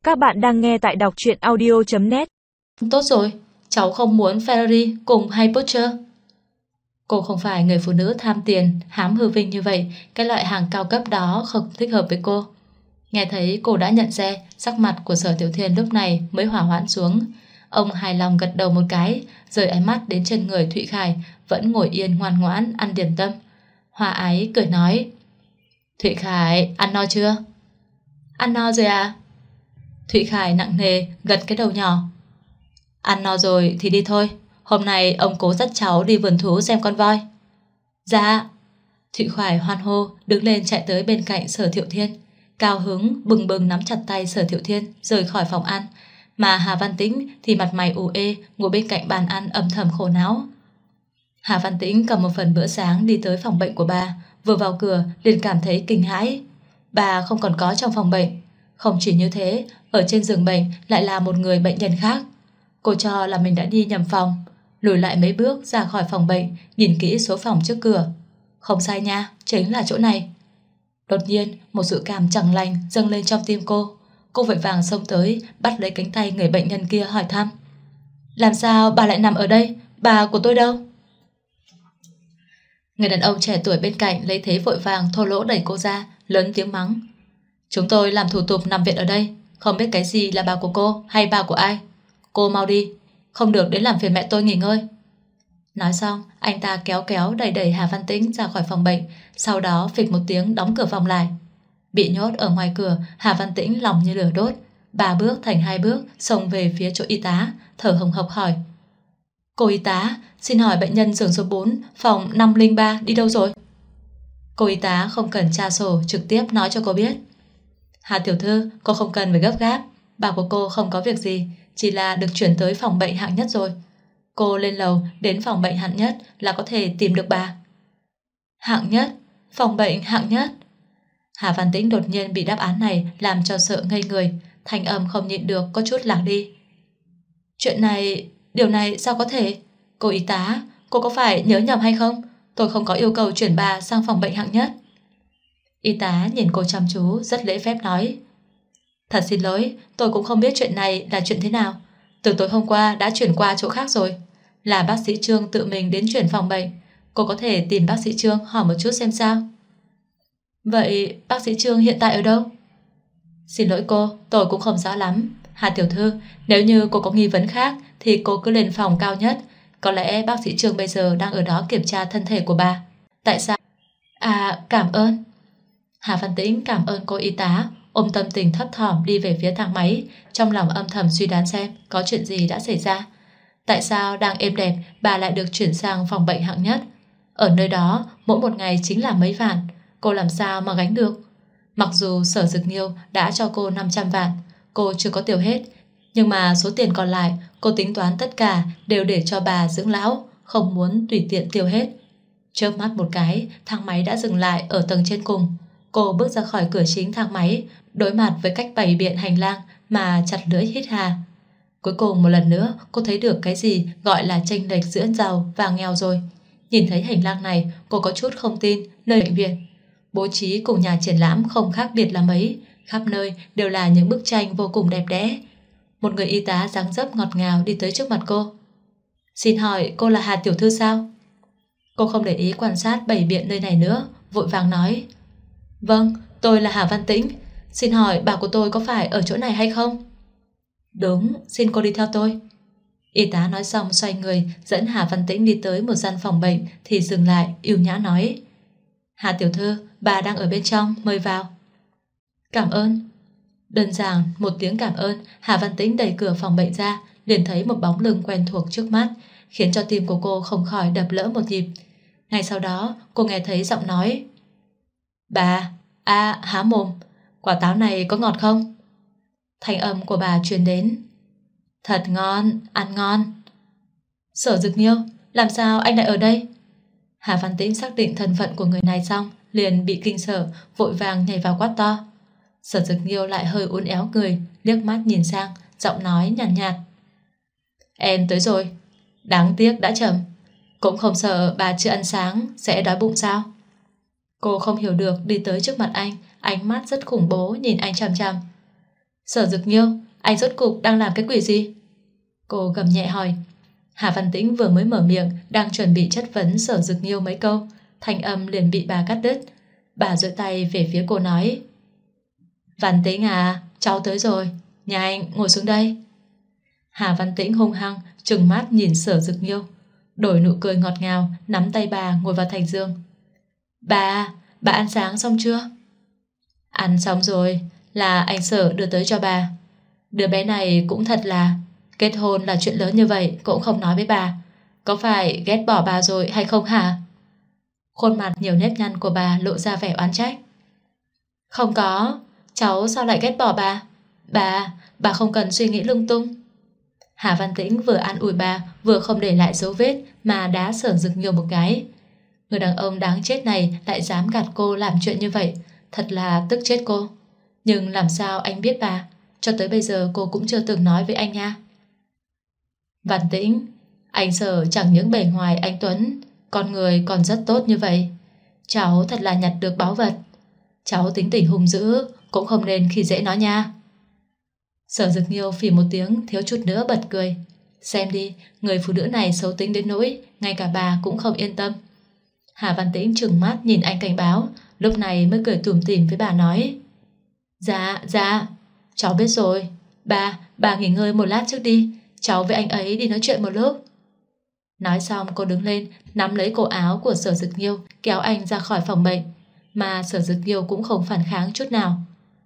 Các bạn đang nghe tại đọc truyện audio.net. Tốt rồi, cháu không muốn Ferrari cùng hay Porsche. Cô không phải người phụ nữ tham tiền, hám hư vinh như vậy. Cái loại hàng cao cấp đó không thích hợp với cô. Nghe thấy cô đã nhận xe, sắc mặt của Sở Tiểu Thiên lúc này mới hỏa hoãn xuống. Ông hài lòng gật đầu một cái, rời ánh mắt đến trên người Thụy Khải, vẫn ngồi yên ngoan ngoãn ăn điểm tâm. Hòa ái cười nói: Thụy Khải, ăn no chưa? Ăn no rồi à? Thụy Khải nặng nề gật cái đầu nhỏ. Ăn no rồi thì đi thôi. Hôm nay ông cố dắt cháu đi vườn thú xem con voi. Dạ. Thụy Khải hoan hô đứng lên chạy tới bên cạnh Sở Thiệu Thiên, cao hứng bừng bừng nắm chặt tay Sở Thiệu Thiên rời khỏi phòng ăn. Mà Hà Văn Tĩnh thì mặt mày ủ ê ngồi bên cạnh bàn ăn âm thầm khổ não. Hà Văn Tĩnh cầm một phần bữa sáng đi tới phòng bệnh của bà. Vừa vào cửa liền cảm thấy kinh hãi. Bà không còn có trong phòng bệnh. Không chỉ như thế, ở trên giường bệnh lại là một người bệnh nhân khác. Cô cho là mình đã đi nhầm phòng, lùi lại mấy bước ra khỏi phòng bệnh, nhìn kỹ số phòng trước cửa. Không sai nha, chính là chỗ này. Đột nhiên một dự cảm chẳng lành dâng lên trong tim cô. Cô vội vàng xông tới, bắt lấy cánh tay người bệnh nhân kia hỏi thăm: Làm sao bà lại nằm ở đây? Bà của tôi đâu? Người đàn ông trẻ tuổi bên cạnh lấy thế vội vàng thô lỗ đẩy cô ra, lớn tiếng mắng: Chúng tôi làm thủ tục nằm viện ở đây, không biết cái gì là bà của cô hay bà của ai. Cô mau đi, không được đến làm phiền mẹ tôi nghỉ ngơi. Nói xong, anh ta kéo kéo đẩy đẩy Hà Văn Tĩnh ra khỏi phòng bệnh, sau đó phịch một tiếng đóng cửa phòng lại. Bị nhốt ở ngoài cửa, Hà Văn Tĩnh lòng như lửa đốt, 3 bước thành 2 bước xông về phía chỗ y tá, thở hồng hộc hỏi: Cô y tá, xin hỏi bệnh nhân giường số 4, phòng 503 đi đâu rồi? Cô y tá không cần tra sổ, trực tiếp nói cho cô biết: Hà tiểu thư, cô không cần phải gấp gáp, bà của cô không có việc gì, chỉ là được chuyển tới phòng bệnh hạng nhất rồi. Cô lên lầu đến phòng bệnh hạng nhất là có thể tìm được bà. Hạng nhất? Phòng bệnh hạng nhất? Hà Văn Tĩnh đột nhiên bị đáp án này làm cho sợ ngây người, thanh âm không nhịn được có chút lạc đi. Chuyện này, điều này sao có thể? Cô y tá, cô có phải nhớ nhầm hay không? Tôi không có yêu cầu chuyển bà sang phòng bệnh hạng nhất. Y tá nhìn cô chăm chú, rất lễ phép nói: Thật xin lỗi, tôi cũng không biết chuyện này là chuyện thế nào. Từ tối hôm qua đã chuyển qua chỗ khác rồi. Là bác sĩ Trương tự mình đến chuyển phòng bệnh. Cô có thể tìm bác sĩ Trương hỏi một chút xem sao. Vậy bác sĩ Trương hiện tại ở đâu? Xin lỗi cô, tôi cũng không rõ lắm. Hà tiểu thư, nếu như cô có nghi vấn khác thì cô cứ lên phòng cao nhất. Có lẽ bác sĩ Trương bây giờ đang ở đó kiểm tra thân thể của bà. Tại sao? À, cảm ơn. Hà Văn Tĩnh cảm ơn cô y tá, ôm tâm tình thấp thỏm đi về phía thang máy, trong lòng âm thầm suy đoán xem có chuyện gì đã xảy ra. Tại sao đang êm đẹp bà lại được chuyển sang phòng bệnh hạng nhất? Ở nơi đó mỗi một ngày chính là mấy vạn, cô làm sao mà gánh được? Mặc dù Sở Dực Nghiêu đã cho cô 500 vạn, cô chưa có tiêu hết, nhưng mà số tiền còn lại cô tính toán tất cả đều để cho bà dưỡng lão, không muốn tùy tiện tiêu hết. Chớp mắt một cái, thang máy đã dừng lại ở tầng trên cùng. Cô bước ra khỏi cửa chính thang máy, đối mặt với cách bày biện hành lang mà chặt lưỡi hít hà. Cuối cùng một lần nữa cô thấy được cái gì gọi là chênh lệch giữa giàu và nghèo rồi. Nhìn thấy hành lang này, cô có chút không tin nơi bệnh viện. Bố trí cùng nhà triển lãm không khác biệt là mấy, khắp nơi đều là những bức tranh vô cùng đẹp đẽ. Một người y tá dáng dấp ngọt ngào đi tới trước mặt cô. Xin hỏi cô là Hà tiểu thư sao? Cô không để ý quan sát bày biện nơi này nữa, vội vàng nói: Vâng, tôi là Hà Văn Tĩnh. Xin hỏi bà của tôi có phải ở chỗ này hay không? Đúng, xin cô đi theo tôi. Y tá nói xong xoay người dẫn Hà Văn Tĩnh đi tới một gian phòng bệnh thì dừng lại, yêu nhã nói: Hà tiểu thư, bà đang ở bên trong, mời vào. Cảm ơn. Đơn giản một tiếng cảm ơn, Hà Văn Tĩnh đẩy cửa phòng bệnh ra, liền thấy một bóng lưng quen thuộc trước mắt, khiến cho tim của cô không khỏi đập lỡ một nhịp. Ngay sau đó cô nghe thấy giọng nói: Bà, há mồm, quả táo này có ngọt không? Thanh âm của bà truyền đến: Thật ngon, ăn ngon. Sở Dực Nghiêu, làm sao anh lại ở đây? Hà Văn Tĩnh xác định thân phận của người này xong liền bị kinh sợ, vội vàng nhảy vào quát to. Sở Dực Nghiêu lại hơi uốn éo người, liếc mắt nhìn sang, giọng nói nhàn nhạt: Em tới rồi, đáng tiếc đã chậm. Cũng không sợ bà chưa ăn sáng sẽ đói bụng sao? Cô không hiểu được đi tới trước mặt anh, ánh mắt rất khủng bố nhìn anh chằm chằm. Sở Dực Nhiêu, anh rốt cục đang làm cái quỷ gì? Cô gầm nhẹ hỏi. Hà Văn Tĩnh vừa mới mở miệng, đang chuẩn bị chất vấn Sở Dực Nhiêu mấy câu, thanh âm liền bị bà cắt đứt. Bà giơ tay về phía cô nói: Văn Tĩnh à, cháu tới rồi, nhà anh ngồi xuống đây. Hà Văn Tĩnh hung hăng trừng mắt nhìn Sở Dực Nhiêu, đổi nụ cười ngọt ngào, nắm tay bà ngồi vào thành giường. Bà ăn sáng xong chưa? Ăn xong rồi, là anh Sở đưa tới cho bà. Đứa bé này cũng thật là, kết hôn là chuyện lớn như vậy cũng không nói với bà. Có phải ghét bỏ bà rồi hay không hả? Khuôn mặt nhiều nếp nhăn của bà lộ ra vẻ oán trách. Không có, cháu sao lại ghét bỏ bà? Bà không cần suy nghĩ lung tung. Hà Văn Tĩnh vừa an ủi bà, vừa không để lại dấu vết mà đá Sở Dực Nhiêu một cái. Người đàn ông đáng chết này lại dám gạt cô làm chuyện như vậy, thật là tức chết cô. Nhưng làm sao anh biết bà? Cho tới bây giờ cô cũng chưa từng nói với anh nha. Văn Tĩnh, anh Sở chẳng những bề ngoài anh tuấn, con người còn rất tốt như vậy. Cháu thật là nhặt được báu vật. Cháu tính tình hung dữ, cũng không nên khi dễ nó nha. Sở Dực Nhiêu phì một tiếng, thiếu chút nữa bật cười. Xem đi, người phụ nữ này xấu tính đến nỗi ngay cả bà cũng không yên tâm. Hà Văn Tĩnh trừng mắt nhìn anh cảnh báo, lúc này mới cười tủm tỉm với bà nói: Dạ, cháu biết rồi. Bà nghỉ ngơi một lát trước đi, cháu với anh ấy đi nói chuyện một lúc. Nói xong cô đứng lên, nắm lấy cổ áo của Sở Dực Nhiêu, kéo anh ra khỏi phòng bệnh. Mà Sở Dực Nhiêu cũng không phản kháng chút nào.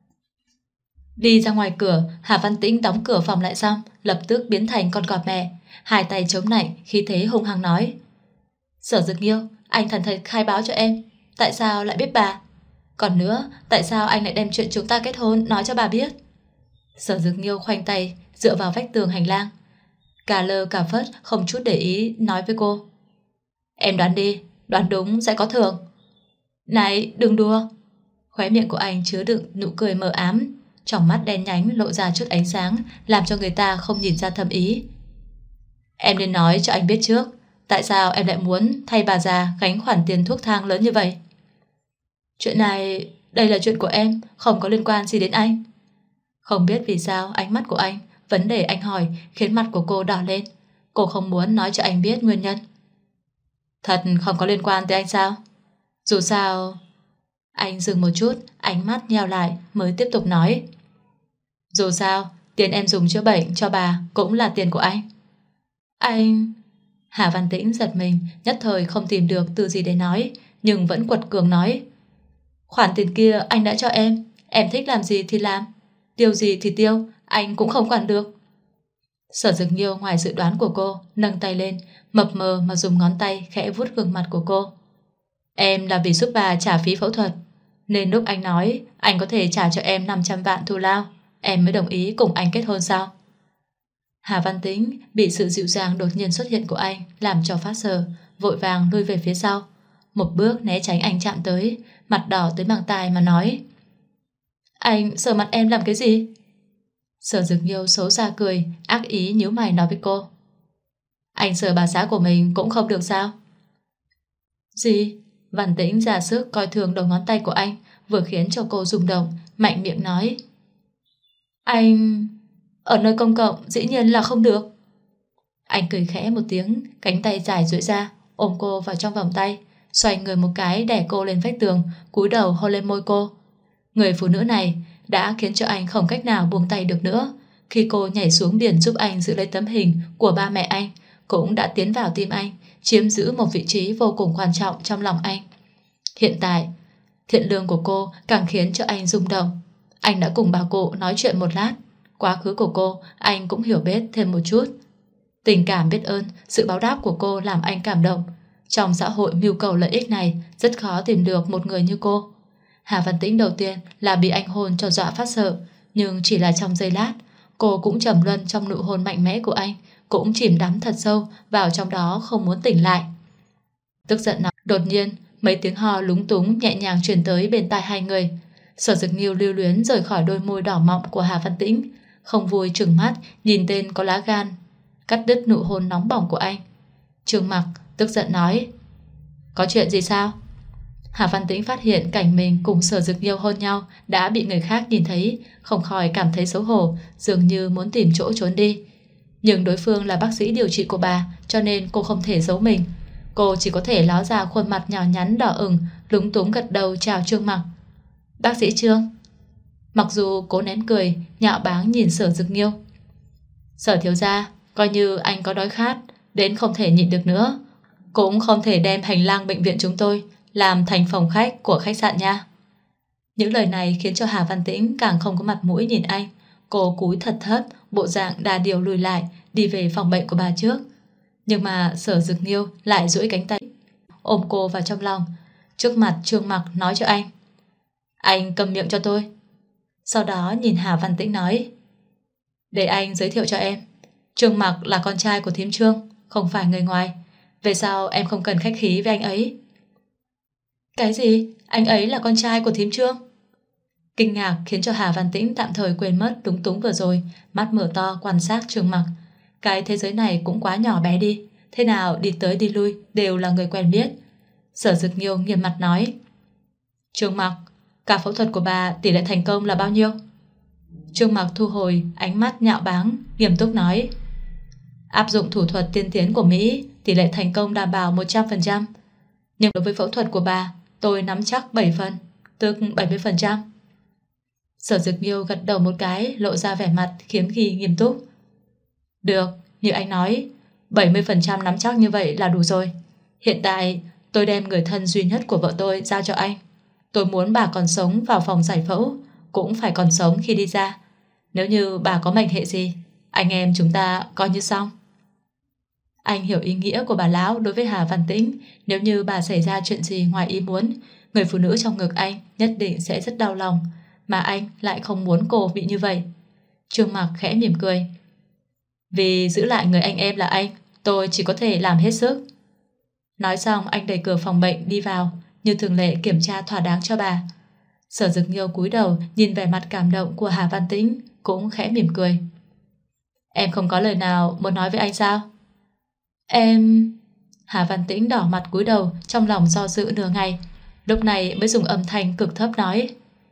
Đi ra ngoài cửa, Hà Văn Tĩnh đóng cửa phòng lại xong, lập tức biến thành con cọp mẹ, hai tay chống lạnh, khí thế hung hăng nói: Sở Dực Nhiêu, anh thành thật khai báo cho em, tại sao lại biết bà? Còn nữa, tại sao anh lại đem chuyện chúng ta kết hôn nói cho bà biết? Sở Dực Nhiêu khoanh tay dựa vào vách tường hành lang, cả lơ cả phất không chút để ý nói với cô: Em đoán đi, đoán đúng sẽ có thưởng. Này, đừng đùa. Khóe miệng của anh chứa đựng nụ cười mờ ám, trong mắt đen nhánh lộ ra chút ánh sáng, làm cho người ta không nhìn ra thâm ý. Em nên nói cho anh biết trước, tại sao em lại muốn thay bà già gánh khoản tiền thuốc thang lớn như vậy? Chuyện này, đây là chuyện của em, không có liên quan gì đến anh. Không biết vì sao ánh mắt của anh, vấn đề anh hỏi khiến mặt của cô đỏ lên. Cô không muốn nói cho anh biết nguyên nhân. Thật không có liên quan tới anh sao? Dù sao... Anh dừng một chút, ánh mắt nheo lại mới tiếp tục nói: Dù sao, tiền em dùng chữa bệnh cho bà cũng là tiền của anh. Anh... Hà Văn Tĩnh giật mình, nhất thời không tìm được từ gì để nói, nhưng vẫn quật cường nói: Khoản tiền kia anh đã cho em thích làm gì thì làm, tiêu gì thì tiêu, anh cũng không quản được. Sở Dực Nhiêu ngoài dự đoán của cô, nâng tay lên, mập mờ mà dùng ngón tay khẽ vuốt gương mặt của cô. Em là vì giúp bà trả phí phẫu thuật, nên lúc anh nói anh có thể trả cho em 500 vạn thù lao, em mới đồng ý cùng anh kết hôn sao? Hà Văn Tĩnh bị sự dịu dàng đột nhiên xuất hiện của anh làm cho phát sợ, vội vàng lui về phía sau, một bước né tránh anh chạm tới, mặt đỏ tới mang tai mà nói: Anh sờ mặt em làm cái gì? Sở Dực Nhiêu xấu xa cười, ác ý nhíu mày nói với cô: Anh sờ bà xã của mình cũng không được sao? Gì? Văn Tĩnh ra sức coi thường đầu ngón tay của anh, vừa khiến cho cô rung động, mạnh miệng nói: Anh... Ở nơi công cộng dĩ nhiên là không được. Anh cười khẽ một tiếng, cánh tay dài duỗi ra, ôm cô vào trong vòng tay, xoay người một cái đè cô lên vách tường, cúi đầu hôn lên môi cô. Người phụ nữ này đã khiến cho anh không cách nào buông tay được nữa. Khi cô nhảy xuống biển giúp anh giữ lấy tấm hình của ba mẹ anh, cũng đã tiến vào tim anh, chiếm giữ một vị trí vô cùng quan trọng trong lòng anh. Hiện tại, thiện lương của cô càng khiến cho anh rung động. Anh đã cùng bà cụ nói chuyện một lát, quá khứ của cô anh cũng hiểu biết thêm một chút. Tình cảm biết ơn, sự báo đáp của cô làm anh cảm động. Trong xã hội mưu cầu lợi ích này, rất khó tìm được một người như cô. Hà Văn Tĩnh đầu tiên là bị anh hôn cho dọa phát sợ, nhưng chỉ là trong giây lát, cô cũng trầm luân trong nụ hôn mạnh mẽ của anh, cũng chìm đắm thật sâu vào trong đó không muốn tỉnh lại. Tức giận nào, đột nhiên mấy tiếng ho lúng túng nhẹ nhàng truyền tới bên tai hai người. Sở Dực Nhiêu lưu luyến rời khỏi đôi môi đỏ mọng của Hà Văn Tĩnh, không vui trừng mắt nhìn tên có lá gan cắt đứt nụ hôn nóng bỏng của anh. Trương Mặc tức giận nói: Có chuyện gì sao? Hà Văn Tĩnh phát hiện cảnh mình cùng Sở Dực Nhiêu hôn nhau đã bị người khác nhìn thấy, không khỏi cảm thấy xấu hổ, dường như muốn tìm chỗ trốn đi. Nhưng đối phương là bác sĩ điều trị của bà, cho nên cô không thể giấu mình. Cô chỉ có thể ló ra khuôn mặt nhỏ nhắn đỏ ửng, lúng túng gật đầu chào Trương Mặc. Bác sĩ Trương. Mặc dù cố nén cười, nhạo báng nhìn Sở Dực Nhiêu. Sở thiếu gia, coi như anh có đói khát đến không thể nhịn được nữa, cũng không thể đem hành lang bệnh viện chúng tôi làm thành phòng khách của khách sạn nha. Những lời này khiến cho Hà Văn Tĩnh càng không có mặt mũi nhìn anh. Cô cúi thật thấp, bộ dạng đà điểu lùi lại, đi về phòng bệnh của bà trước. Nhưng mà Sở Dực Nhiêu lại duỗi cánh tay ôm cô vào trong lòng, trước mặt Trương Mặc nói cho anh cầm miệng cho tôi. Sau đó nhìn Hà Văn Tĩnh nói, để anh giới thiệu cho em, Trương Mặc là con trai của thím Trương, không phải người ngoài. Về sau em không cần khách khí với anh ấy. Cái gì? Anh ấy là con trai của thím Trương? Kinh ngạc khiến cho Hà Văn Tĩnh tạm thời quên mất lúng túng vừa rồi, mắt mở to quan sát Trương Mặc. Cái thế giới này cũng quá nhỏ bé đi, thế nào đi tới đi lui đều là người quen biết. Sở Dực Nhiêu nghiêm mặt nói, Trương Mặc, cả phẫu thuật của bà tỷ lệ thành công là bao nhiêu? Trương Mặc thu hồi ánh mắt nhạo báng, nghiêm túc nói, áp dụng thủ thuật tiên tiến của Mỹ, tỷ lệ thành công đảm bảo 100%. Nhưng đối với phẫu thuật của bà, tôi nắm chắc 7 phần, tức 70%. Sở Dực Nhiêu gật đầu một cái, lộ ra vẻ mặt khiếm khi nghiêm túc. Được, như anh nói, 70% nắm chắc như vậy là đủ rồi. Hiện tại tôi đem người thân duy nhất của vợ tôi giao cho anh. Tôi muốn bà còn sống vào phòng giải phẫu, cũng phải còn sống khi đi ra. Nếu như bà có mệnh hệ gì, anh em chúng ta coi như xong. Anh hiểu ý nghĩa của bà lão đối với Hà Văn Tĩnh. Nếu như bà xảy ra chuyện gì ngoài ý muốn, người phụ nữ trong ngực anh nhất định sẽ rất đau lòng, mà anh lại không muốn cô bị như vậy. Trương Mặc khẽ mỉm cười. Vì giữ lại người anh em là anh, tôi chỉ có thể làm hết sức. Nói xong anh đẩy cửa phòng bệnh đi vào, như thường lệ kiểm tra thỏa đáng cho bà. Sở Dực Nhiêu cúi đầu nhìn vẻ mặt cảm động của Hà Văn Tĩnh, cũng khẽ mỉm cười. Em không có lời nào muốn nói với anh sao? Em... Hà Văn Tĩnh đỏ mặt cúi đầu, trong lòng do dự nửa ngày, lúc này mới dùng âm thanh cực thấp nói,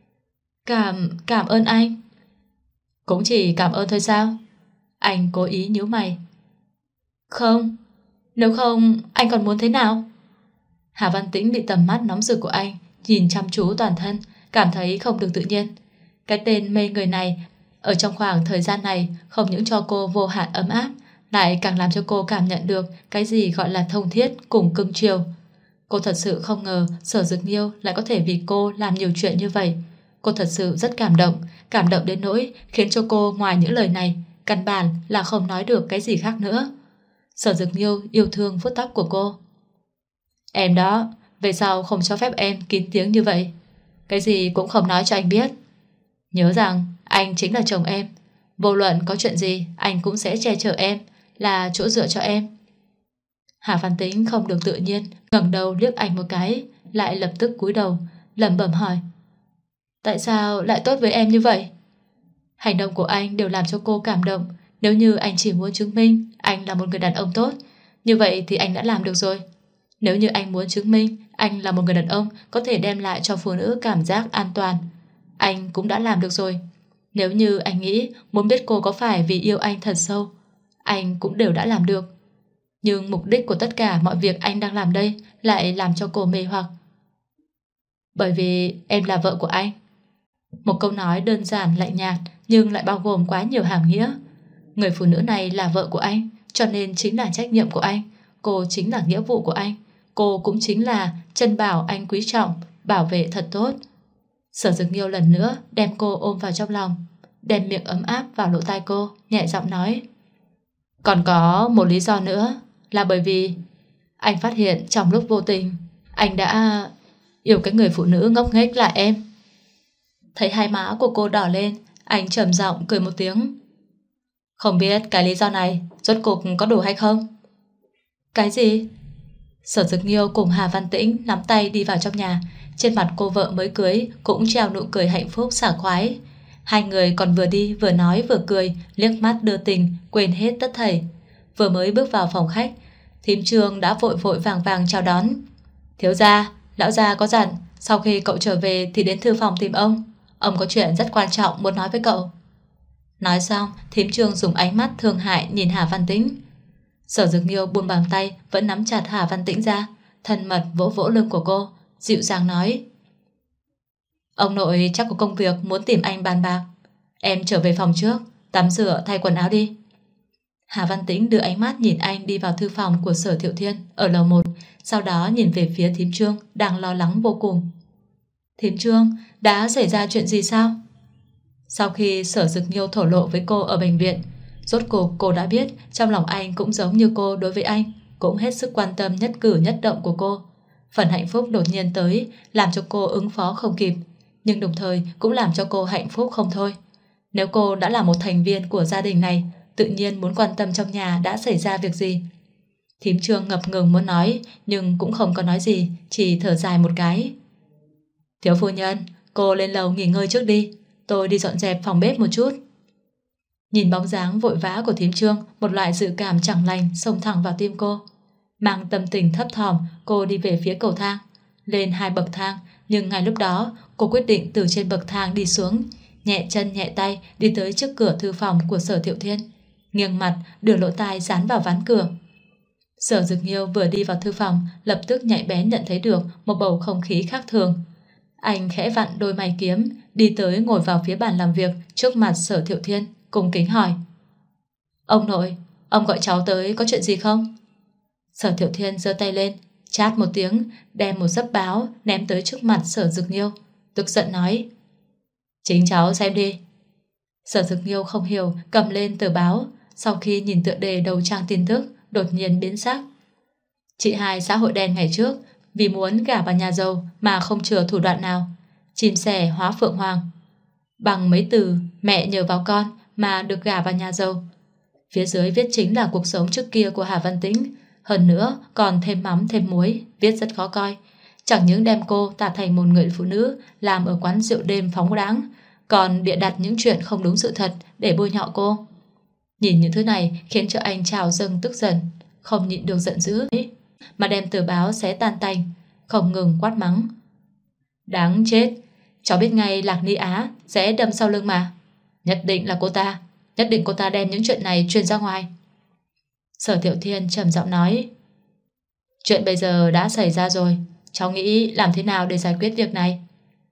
Cảm ơn anh. Cũng chỉ cảm ơn thôi sao? Anh cố ý nhíu mày. Không, nếu không anh còn muốn thế nào? Hà Văn Tĩnh bị tầm mắt nóng rực của anh nhìn chăm chú toàn thân, cảm thấy không được tự nhiên. Cái tên mê người này ở trong khoảng thời gian này không những cho cô vô hạn ấm áp, lại càng làm cho cô cảm nhận được cái gì gọi là thông thiết cùng cưng chiều. Cô thật sự không ngờ Sở Dực Nhiêu lại có thể vì cô làm nhiều chuyện như vậy. Cô thật sự rất cảm động đến nỗi khiến cho cô ngoài những lời này căn bản là không nói được cái gì khác nữa. Sở Dực Nhiêu yêu thương vuốt tóc của cô. Em đó, về sau không cho phép em kín tiếng như vậy, cái gì cũng không nói cho anh biết. Nhớ rằng anh chính là chồng em, vô luận có chuyện gì anh cũng sẽ che chở em, là chỗ dựa cho em. Hà Văn Tĩnh không được tự nhiên, ngẩng đầu liếc anh một cái, lại lập tức cúi đầu lẩm bẩm hỏi, tại sao lại tốt với em như vậy? Hành động của anh đều làm cho cô cảm động. Nếu như anh chỉ muốn chứng minh anh là một người đàn ông tốt, như vậy thì anh đã làm được rồi. Nếu như anh muốn chứng minh anh là một người đàn ông có thể đem lại cho phụ nữ cảm giác an toàn, anh cũng đã làm được rồi. Nếu như anh nghĩ muốn biết cô có phải vì yêu anh thật sâu, anh cũng đều đã làm được. Nhưng mục đích của tất cả mọi việc anh đang làm đây lại làm cho cô mê hoặc. Bởi vì em là vợ của anh. Một câu nói đơn giản lạnh nhạt nhưng lại bao gồm quá nhiều hàm nghĩa. Người phụ nữ này là vợ của anh, cho nên chính là trách nhiệm của anh. Cô chính là nghĩa vụ của anh. Cô cũng chính là chân bảo anh quý trọng, bảo vệ thật tốt. Sở Dực Nhiêu lần nữa đem cô ôm vào trong lòng, đem miệng ấm áp vào lỗ tai cô, nhẹ giọng nói, còn có một lý do nữa, là bởi vì anh phát hiện trong lúc vô tình anh đã yêu cái người phụ nữ ngốc nghếch là em. Thấy hai má của cô đỏ lên, anh trầm giọng cười một tiếng. Không biết cái lý do này rốt cuộc có đủ hay không? Cái gì? Sở Dực Nhiêu cùng Hà Văn Tĩnh nắm tay đi vào trong nhà. Trên mặt cô vợ mới cưới cũng treo nụ cười hạnh phúc sảng khoái. Hai người còn vừa đi vừa nói vừa cười, liếc mắt đưa tình, quên hết tất thảy. Vừa mới bước vào phòng khách, thím Trương đã vội vội vàng vàng chào đón. Thiếu gia, Lão gia có dặn sau khi cậu trở về thì đến thư phòng tìm ông. Ông có chuyện rất quan trọng muốn nói với cậu. Nói xong, thím Trương dùng ánh mắt thương hại nhìn Hà Văn Tĩnh. Sở Dực Nghiêu buông bàn tay vẫn nắm chặt Hà Văn Tĩnh ra, thân mật vỗ vỗ lưng của cô, dịu dàng nói: Ông nội chắc có công việc muốn tìm anh bàn bạc. Em trở về phòng trước, tắm rửa thay quần áo đi. Hà Văn Tĩnh đưa ánh mắt nhìn anh đi vào thư phòng của Sở Thiệu Thiên ở lầu 1, sau đó nhìn về phía thím Trương đang lo lắng vô cùng. Thím Trương, đã xảy ra chuyện gì sao? Sau khi Sở Dực Nghiêu thổ lộ với cô ở bệnh viện, rốt cuộc cô đã biết trong lòng anh cũng giống như cô đối với anh, cũng hết sức quan tâm nhất cử nhất động của cô. Phần hạnh phúc đột nhiên tới làm cho cô ứng phó không kịp, nhưng đồng thời cũng làm cho cô hạnh phúc không thôi. Nếu cô đã là một thành viên của gia đình này, tự nhiên muốn quan tâm trong nhà đã xảy ra việc gì. Thím Trương ngập ngừng muốn nói, nhưng cũng không có nói gì, chỉ thở dài một cái. Thiếu phu nhân, cô lên lầu nghỉ ngơi trước đi, tôi đi dọn dẹp phòng bếp một chút. Nhìn bóng dáng vội vã của thím Trương, một loại dự cảm chẳng lành xông thẳng vào tim cô. Mang tâm tình thấp thỏm, cô đi về phía cầu thang, lên 2 bậc thang, nhưng ngay lúc đó cô quyết định từ trên bậc thang đi xuống, nhẹ chân nhẹ tay đi tới trước cửa thư phòng của Sở Thiệu Thiên, nghiêng mặt đưa lỗ tai dán vào ván cửa. Sở Dực Nghiêu vừa đi vào thư phòng, lập tức nhạy bén nhận thấy được một bầu không khí khác thường. Anh khẽ vặn đôi mày kiếm, đi tới ngồi vào phía bàn làm việc trước mặt Sở Thiệu Thiên, cung kính hỏi: Ông nội, ông gọi cháu tới có chuyện gì không? Sở Thiệu Thiên giơ tay lên, chát một tiếng, đem một xấp báo ném tới trước mặt Sở Dực Nghiêu, tức giận nói: Chính cháu xem đi. Sở Dực Nghiêu không hiểu, cầm lên tờ báo, sau khi nhìn tựa đề đầu trang tin tức, đột nhiên biến sắc. Chị hai xã hội đen ngày trước vì muốn gả vào nhà giàu mà không chừa thủ đoạn nào, chim sẻ hóa phượng hoàng, bằng mấy từ mẹ nhờ vào con mà được gả vào nhà giàu. Phía dưới viết chính là cuộc sống trước kia của Hà Văn Tĩnh, hơn nữa còn thêm mắm thêm muối, viết rất khó coi. Chẳng những đem cô tả thành một người phụ nữ làm ở quán rượu đêm phóng đãng, còn bịa đặt những chuyện không đúng sự thật để bôi nhọ cô. Nhìn những thứ này khiến cho anh trào dâng tức giận, không nhịn được giận dữ mà đem tờ báo xé tan tành, không ngừng quát mắng: Đáng chết, cháu biết ngay Lạc Ni Á sẽ đâm sau lưng mà. Nhất định là cô ta, nhất định cô ta đem những chuyện này truyền ra ngoài. Sở Thiệu Thiên trầm giọng nói: Chuyện bây giờ đã xảy ra rồi, cháu nghĩ làm thế nào để giải quyết việc này?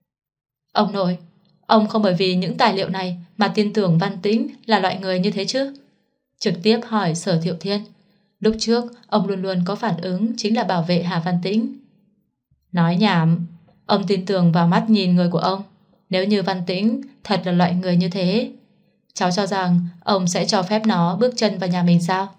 Ông nội, ông không bởi vì những tài liệu này mà tin tưởng Văn Tĩnh là loại người như thế chứ? Trực tiếp hỏi Sở Thiệu Thiên. Lúc trước ông luôn luôn có phản ứng chính là bảo vệ Hà Văn Tĩnh. Nói nhảm, ông tin tưởng vào mắt nhìn người của ông. Nếu như Văn Tĩnh thật là loại người như thế, cháu cho rằng ông sẽ cho phép nó bước chân vào nhà mình sao?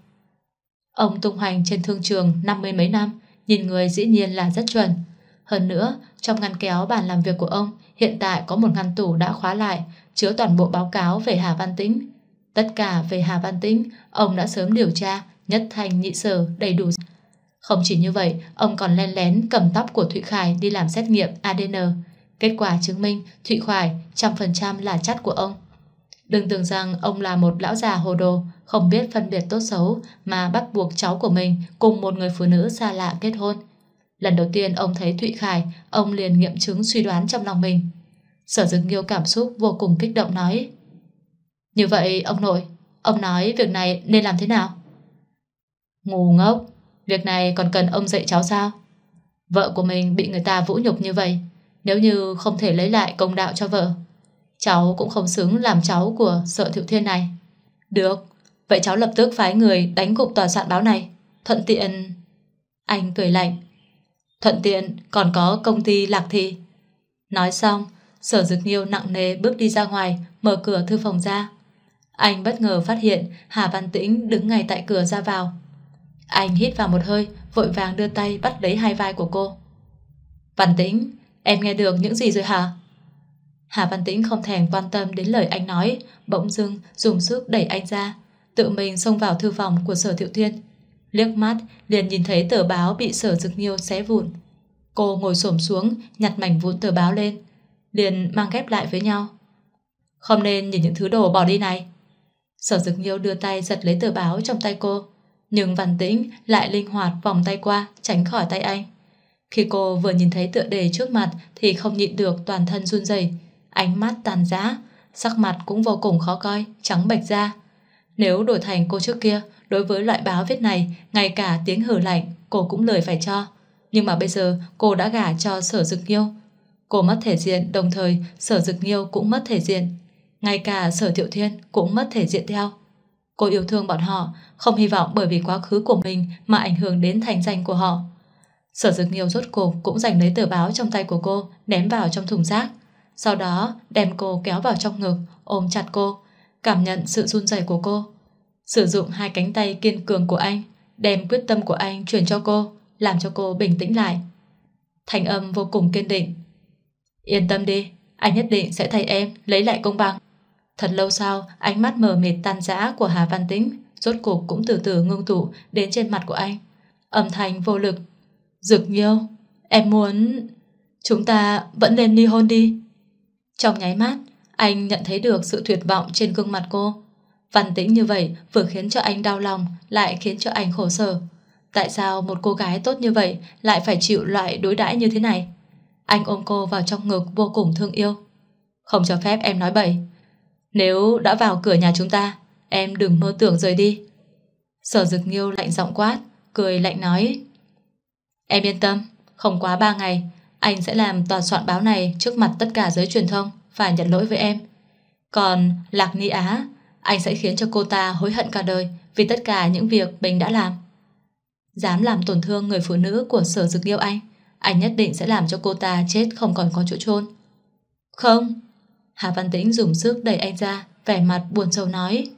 Ông tung hoành trên thương trường 50 mấy năm, nhìn người dĩ nhiên là rất chuẩn. Hơn nữa, trong ngăn kéo bàn làm việc của ông hiện tại có một ngăn tủ đã khóa lại, chứa toàn bộ báo cáo về Hà Văn Tĩnh. Tất cả về Hà Văn Tĩnh ông đã sớm điều tra, nhất thanh nhị sở đầy đủ. Không chỉ như vậy, ông còn len lén cầm tóc của Thụy Khải đi làm xét nghiệm ADN. Kết quả chứng minh Thụy Khải 100% là chất của ông. Đừng tưởng rằng ông là một lão già hồ đồ, không biết phân biệt tốt xấu mà bắt buộc cháu của mình cùng một người phụ nữ xa lạ kết hôn. Lần đầu tiên ông thấy Thụy Khải, ông liền nghiệm chứng suy đoán trong lòng mình. Sở Dực Nghiêu cảm xúc vô cùng kích động nói: Như vậy ông nội, ông nói việc này nên làm thế nào? Ngu ngốc, việc này còn cần ông dạy cháu sao? Vợ của mình bị người ta vũ nhục như vậy, nếu như không thể lấy lại công đạo cho vợ, cháu cũng không xứng làm cháu của Sở Thiệu Thiên này. Được, vậy cháu lập tức phái người đánh gục tòa soạn báo này. Thuận tiện... Anh cười lạnh: Thuận tiện còn có công ty Lạc Thị. Nói xong, Sở Dực Nghiêu nặng nề bước đi ra ngoài, mở cửa thư phòng ra. Anh bất ngờ phát hiện Hà Văn Tĩnh đứng ngay tại cửa ra vào. Anh hít vào một hơi, vội vàng đưa tay bắt lấy hai vai của cô. Văn Tĩnh, em nghe được những gì rồi hả? Hà Văn Tĩnh không thèm quan tâm đến lời anh nói, bỗng dưng dùng sức đẩy anh ra, tự mình xông vào thư phòng của Sở Thiệu Thiên. Liếc mắt liền nhìn thấy tờ báo bị Sở Dực Nghiêu xé vụn. Cô ngồi xổm xuống, nhặt mảnh vụn tờ báo lên, liền mang ghép lại với nhau. Không nên nhìn những thứ đồ bỏ đi này. Sở Dực Nghiêu đưa tay giật lấy tờ báo trong tay cô, nhưng Văn Tĩnh lại linh hoạt vòng tay qua, tránh khỏi tay anh. Khi cô vừa nhìn thấy tựa đề trước mặt thì không nhịn được toàn thân run rẩy, ánh mắt tàn rã, sắc mặt cũng vô cùng khó coi, trắng bệch ra. Nếu đổi thành cô trước kia, đối với loại báo viết này, ngay cả tiếng hừ lạnh cô cũng lười phải cho. Nhưng mà bây giờ cô đã gả cho Sở Dực Nghiêu. Cô mất thể diện, đồng thời Sở Dực Nghiêu cũng mất thể diện. Ngay cả Sở Thiệu Thiên cũng mất thể diện theo. Cô yêu thương bọn họ, không hy vọng bởi vì quá khứ của mình mà ảnh hưởng đến thành danh của họ. Sở Dực Nghiêu rốt cuộc cũng giành lấy tờ báo trong tay của cô, ném vào trong thùng rác. Sau đó đem cô kéo vào trong ngực, ôm chặt cô, cảm nhận sự run rẩy của cô. Sử dụng hai cánh tay kiên cường của anh, đem quyết tâm của anh truyền cho cô, làm cho cô bình tĩnh lại. Thanh âm vô cùng kiên định. Yên tâm đi, anh nhất định sẽ thay em lấy lại công bằng. Thật lâu sau, ánh mắt mờ mịt tan rã của Hà Văn Tĩnh rốt cuộc cũng từ từ ngưng tụ đến trên mặt của anh. Âm thanh vô lực. Dực Nghiêu, em muốn... Chúng ta vẫn nên ly hôn đi. Trong nháy mắt, anh nhận thấy được sự tuyệt vọng trên gương mặt cô. Văn Tĩnh như vậy vừa khiến cho anh đau lòng, lại khiến cho anh khổ sở. Tại sao một cô gái tốt như vậy lại phải chịu loại đối đãi như thế này? Anh ôm cô vào trong ngực vô cùng thương yêu. Không cho phép em nói bậy. Nếu đã vào cửa nhà chúng ta, em đừng mơ tưởng rời đi. Sở Dực Nghiêu lạnh giọng quát, cười lạnh nói. Em yên tâm, không quá 3 ngày, anh sẽ làm tòa soạn báo này trước mặt tất cả giới truyền thông phải nhận lỗi với em. Còn Lạc Ni Á, anh sẽ khiến cho cô ta hối hận cả đời vì tất cả những việc mình đã làm. Dám làm tổn thương người phụ nữ của Sở Dực Nghiêu anh nhất định sẽ làm cho cô ta chết không còn có chỗ chôn. Không. Hà Văn Tĩnh dùng sức đẩy anh ra, vẻ mặt buồn rầu nói.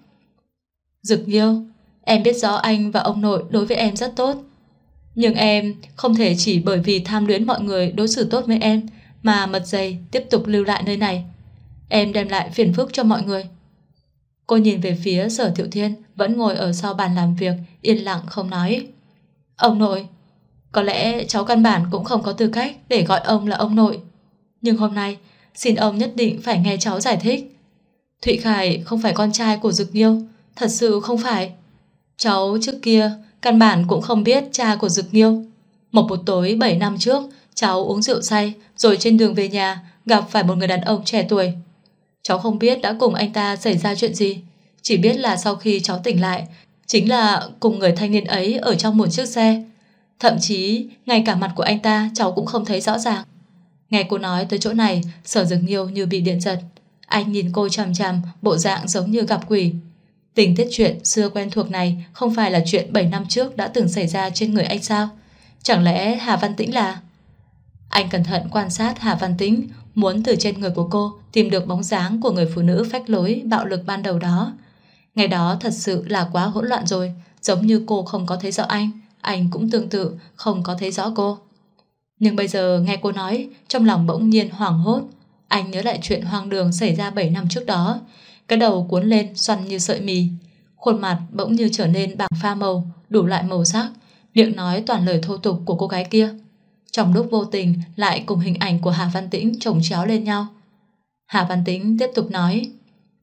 Dực Nghiêu, em biết rõ anh và ông nội đối với em rất tốt. Nhưng em không thể chỉ bởi vì tham luyến mọi người đối xử tốt với em mà mật dày tiếp tục lưu lại nơi này. Em đem lại phiền phức cho mọi người. Cô nhìn về phía Sở Thiệu Thiên vẫn ngồi ở sau bàn làm việc, yên lặng không nói. Ông nội, có lẽ cháu căn bản cũng không có tư cách để gọi ông là ông nội. Nhưng hôm nay, xin ông nhất định phải nghe cháu giải thích. Thụy Khải không phải con trai của Dực Nghiêu, thật sự không phải. Cháu trước kia căn bản cũng không biết cha của Dực Nghiêu. Một buổi tối 7 năm trước, cháu uống rượu say rồi trên đường về nhà gặp phải một người đàn ông trẻ tuổi. Cháu không biết đã cùng anh ta xảy ra chuyện gì, chỉ biết là sau khi cháu tỉnh lại chính là cùng người thanh niên ấy ở trong một chiếc xe. Thậm chí ngay cả mặt của anh ta cháu cũng không thấy rõ ràng. Nghe cô nói tới chỗ này, Sở Dực Nghiêu như bị điện giật. Anh nhìn cô chằm chằm, bộ dạng giống như gặp quỷ. Tình tiết chuyện xưa quen thuộc này không phải là chuyện 7 năm trước đã từng xảy ra trên người anh sao? Chẳng lẽ Hà Văn Tĩnh là... Anh cẩn thận quan sát Hà Văn Tĩnh, muốn từ trên người của cô tìm được bóng dáng của người phụ nữ phách lối bạo lực ban đầu đó. Ngày đó thật sự là quá hỗn loạn rồi, giống như cô không có thấy rõ anh cũng tương tự không có thấy rõ cô. Nhưng bây giờ nghe cô nói, trong lòng bỗng nhiên hoảng hốt. Anh nhớ lại chuyện hoang đường xảy ra 7 năm trước đó. Cái đầu cuốn lên xoăn như sợi mì, khuôn mặt bỗng như trở nên bảng pha màu, đủ loại màu sắc, miệng nói toàn lời thô tục của cô gái kia. Trong lúc vô tình lại cùng hình ảnh của Hà Văn Tĩnh chồng chéo lên nhau. Hà Văn Tĩnh tiếp tục nói.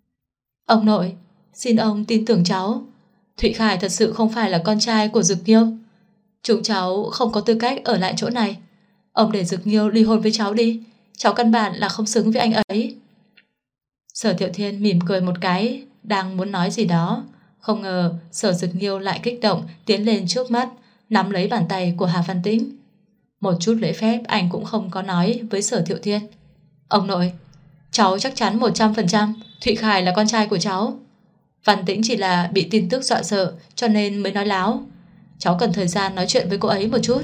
Ông nội, xin ông tin tưởng cháu. Thụy Khải thật sự không phải là con trai của Dực Nghiêu. Chúng cháu không có tư cách ở lại chỗ này. Ông để Dực Nghiêu ly hôn với cháu đi. Cháu căn bản là không xứng với anh ấy. Sở Thiệu Thiên mỉm cười một cái, đang muốn nói gì đó. Không ngờ Sở Dực Nghiêu lại kích động tiến lên trước mắt, nắm lấy bàn tay của Hà Văn Tĩnh. Một chút lễ phép anh cũng không có nói với Sở Thiệu Thiên. Ông nội, cháu chắc chắn 100% Thụy Khải là con trai của cháu. Văn Tĩnh chỉ là bị tin tức dọa sợ cho nên mới nói láo. Cháu cần thời gian nói chuyện với cô ấy một chút.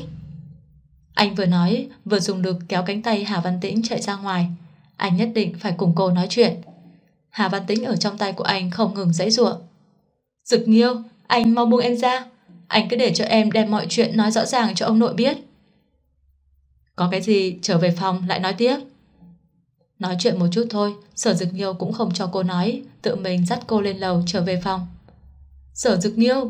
Anh vừa nói vừa dùng lực kéo cánh tay Hà Văn Tĩnh chạy ra ngoài. Anh nhất định phải cùng cô nói chuyện. Hà Văn Tĩnh ở trong tay của anh không ngừng giãy giụa. Dực Nghiêu, anh mau buông em ra. Anh cứ để cho em đem mọi chuyện nói rõ ràng cho ông nội biết. Có cái gì trở về phòng lại nói tiếp. Nói chuyện một chút thôi. Sở Dực Nghiêu cũng không cho cô nói, tự mình dắt cô lên lầu trở về phòng. Sở Dực Nghiêu,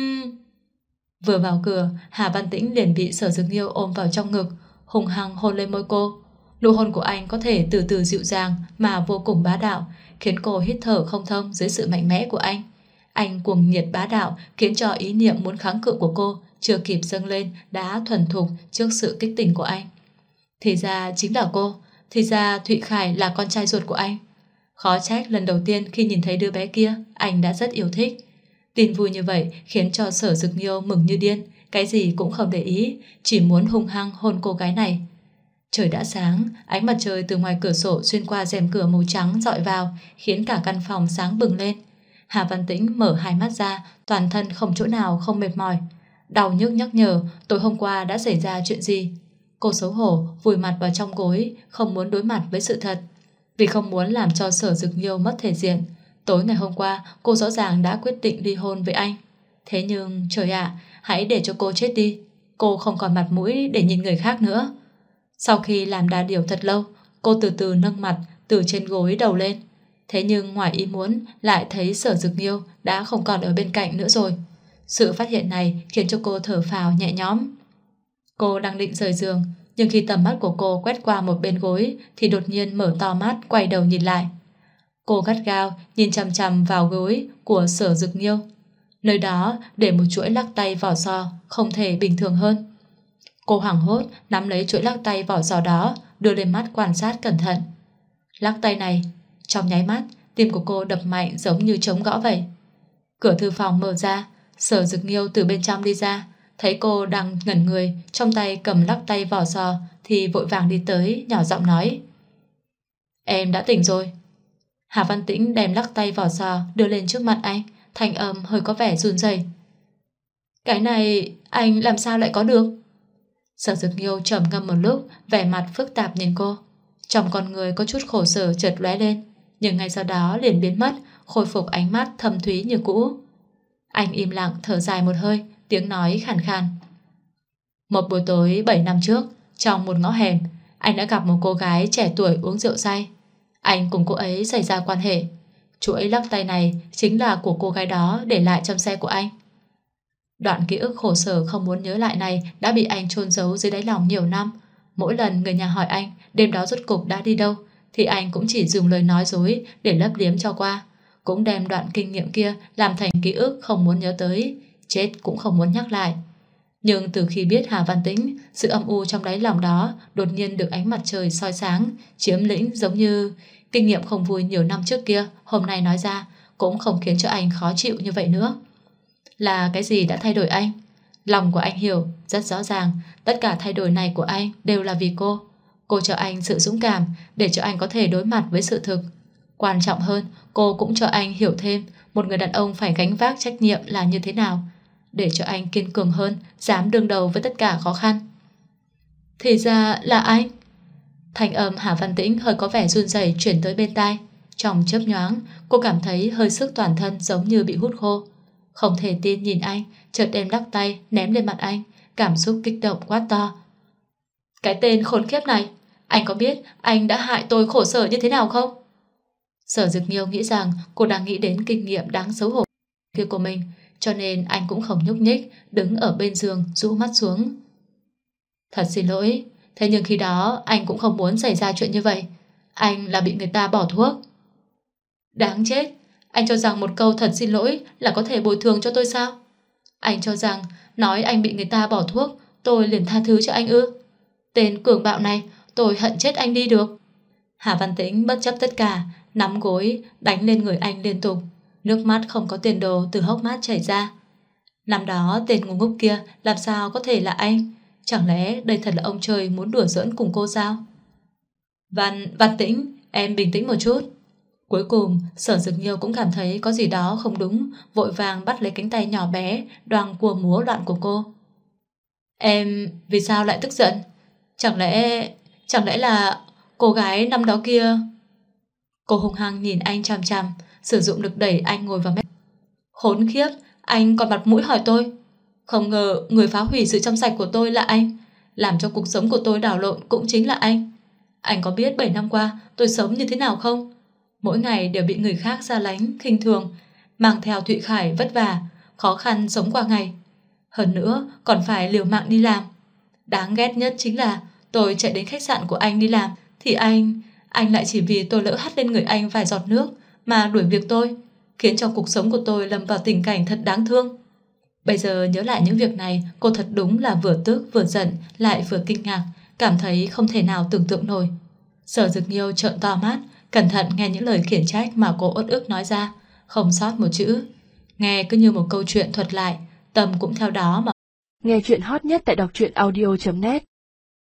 Vừa vào cửa, Hà Văn Tĩnh liền bị Sở Dực Nghiêu ôm vào trong ngực, hùng hăng hôn lên môi cô. Nụ hôn của anh có thể từ từ dịu dàng mà vô cùng bá đạo, khiến cô hít thở không thông dưới sự mạnh mẽ của anh. Anh cuồng nhiệt bá đạo khiến cho ý niệm muốn kháng cự của cô chưa kịp dâng lên đã thuần thục trước sự kích tình của anh. Thì ra chính là cô, thì ra Thụy Khải là con trai ruột của anh. Khó trách lần đầu tiên khi nhìn thấy đứa bé kia, anh đã rất yêu thích. Tin vui như vậy khiến cho Sở Dực Nghiêu mừng như điên, cái gì cũng không để ý, chỉ muốn hung hăng hôn cô gái này. Trời đã sáng, ánh mặt trời từ ngoài cửa sổ xuyên qua rèm cửa màu trắng dọi vào, khiến cả căn phòng sáng bừng lên. Hà Văn Tĩnh mở hai mắt ra, toàn thân không chỗ nào không mệt mỏi. Đau nhức nhắc nhở tối hôm qua đã xảy ra chuyện gì. Cô xấu hổ vùi mặt vào trong gối, không muốn đối mặt với sự thật. Vì không muốn làm cho Sở Dực Nghiêu mất thể diện, tối ngày hôm qua cô rõ ràng đã quyết định ly hôn với anh. Thế nhưng trời ạ, hãy để cho cô chết đi. Cô không còn mặt mũi để nhìn người khác nữa. Sau khi làm đà điểu thật lâu, cô từ từ nâng mặt từ trên gối đầu lên. Thế nhưng ngoài ý muốn lại thấy Sở Dực Nghiêu đã không còn ở bên cạnh nữa rồi. Sự phát hiện này khiến cho cô thở phào nhẹ nhõm. Cô đang định rời giường, nhưng khi tầm mắt của cô quét qua một bên gối thì đột nhiên mở to mắt quay đầu nhìn lại. Cô gắt gao nhìn chằm chằm vào gối của Sở Dực Nghiêu. Nơi đó để một chuỗi lắc tay vỏ sò không thể bình thường hơn. Cô hoảng hốt nắm lấy chuỗi lắc tay vỏ sò đó, đưa lên mắt quan sát cẩn thận. Lắc tay này, trong nháy mắt tim của cô đập mạnh giống như trống gõ vậy. Cửa thư phòng mở ra, Sở Dực Nghiêu từ bên trong đi ra, thấy cô đang ngẩn người, trong tay cầm lắc tay vỏ sò thì vội vàng đi tới, nhỏ giọng nói: Em đã tỉnh rồi. Hà Văn Tĩnh đem lắc tay vỏ sò đưa lên trước mặt anh, thanh âm hơi có vẻ run rẩy. Cái này anh làm sao lại có được? Sở Dực Nghiêu trầm ngâm một lúc, vẻ mặt phức tạp nhìn cô. Trong con người có chút khổ sở chợt lóe lên, nhưng ngay sau đó liền biến mất, khôi phục ánh mắt thâm thúy như cũ. Anh im lặng thở dài một hơi, tiếng nói khàn khàn. Một buổi tối 7 năm trước, trong một ngõ hẻm, anh đã gặp một cô gái trẻ tuổi uống rượu say. Anh cùng cô ấy xảy ra quan hệ. Chuỗi lắc tay này chính là của cô gái đó để lại trong xe của anh. Đoạn ký ức khổ sở không muốn nhớ lại này đã bị anh chôn giấu dưới đáy lòng nhiều năm. Mỗi lần người nhà hỏi anh đêm đó rốt cục đã đi đâu, thì anh cũng chỉ dùng lời nói dối để lấp liếm cho qua, cũng đem đoạn kinh nghiệm kia làm thành ký ức không muốn nhớ tới, chết cũng không muốn nhắc lại. Nhưng từ khi biết Hà Văn Tĩnh, sự âm u trong đáy lòng đó đột nhiên được ánh mặt trời soi sáng, chiếm lĩnh, giống như kinh nghiệm không vui nhiều năm trước kia hôm nay nói ra cũng không khiến cho anh khó chịu như vậy nữa. Là cái gì đã thay đổi anh? Lòng của anh hiểu rất rõ ràng, tất cả thay đổi này của anh đều là vì cô. Cô cho anh sự dũng cảm để cho anh có thể đối mặt với sự thực. Quan trọng hơn, cô cũng cho anh hiểu thêm một người đàn ông phải gánh vác trách nhiệm là như thế nào, để cho anh kiên cường hơn, dám đương đầu với tất cả khó khăn. Thì ra là anh. Thanh âm Hà Văn Tĩnh hơi có vẻ run rẩy chuyển tới bên tai. Trong chớp nhoáng, cô cảm thấy hơi sức toàn thân giống như bị hút khô. Không thể tin nhìn anh, chợt đem lắc tay ném lên mặt anh, cảm xúc kích động quát to: Cái tên khốn kiếp này, anh có biết anh đã hại tôi khổ sở như thế nào không? Sở Dực Nghiêu nghĩ rằng cô đang nghĩ đến kinh nghiệm đáng xấu hổ kia của mình, cho nên anh cũng không nhúc nhích, đứng ở bên giường rũ mắt xuống. Thật xin lỗi, thế nhưng khi đó anh cũng không muốn xảy ra chuyện như vậy. Anh là bị người ta bỏ thuốc. Đáng chết, anh cho rằng một câu thật xin lỗi là có thể bồi thường cho tôi sao? Anh cho rằng nói anh bị người ta bỏ thuốc tôi liền tha thứ cho anh ư? Tên cường bạo này, tôi hận chết anh đi được. Hà Văn Tĩnh bất chấp tất cả, nắm gối đánh lên người anh liên tục. Nước mắt không có tiền đồ từ hốc mắt chảy ra. Năm đó tên ngu ngốc kia làm sao có thể là anh? Chẳng lẽ đây thật là ông trời muốn đùa giỡn cùng cô sao? Văn Tĩnh, em bình tĩnh một chút. Cuối cùng Sở Dực Nghiêu cũng cảm thấy có gì đó không đúng, vội vàng bắt lấy cánh tay nhỏ bé đoàng cua múa loạn của cô. Em vì sao lại tức giận? Chẳng lẽ là cô gái năm đó kia? Cô hung hăng nhìn anh chằm chằm, sử dụng lực đẩy anh ngồi vào mép. Khốn khiếp, anh còn mặt mũi hỏi tôi? Không ngờ người phá hủy sự trong sạch của tôi là anh, làm cho cuộc sống của tôi đảo lộn cũng chính là anh. Anh có biết 7 năm qua tôi sống như thế nào không? Mỗi ngày đều bị người khác xa lánh, khinh thường, mang theo Thụy Khải vất vả, khó khăn sống qua ngày. Hơn nữa còn phải liều mạng đi làm. Đáng ghét nhất chính là tôi chạy đến khách sạn của anh đi làm, thì anh lại chỉ vì tôi lỡ hắt lên người anh vài giọt nước mà đuổi việc tôi, khiến cho cuộc sống của tôi lâm vào tình cảnh thật đáng thương. Bây giờ nhớ lại những việc này, cô thật đúng là vừa tức vừa giận, lại vừa kinh ngạc, cảm thấy không thể nào tưởng tượng nổi. Sở Dực Nghiêu trợn to mắt, cẩn thận nghe những lời khiển trách mà cô uất ức nói ra, không sót một chữ. Nghe cứ như một câu chuyện thuật lại, tâm cũng theo đó mà. Nghe chuyện hot nhất tại đọc truyện audio.net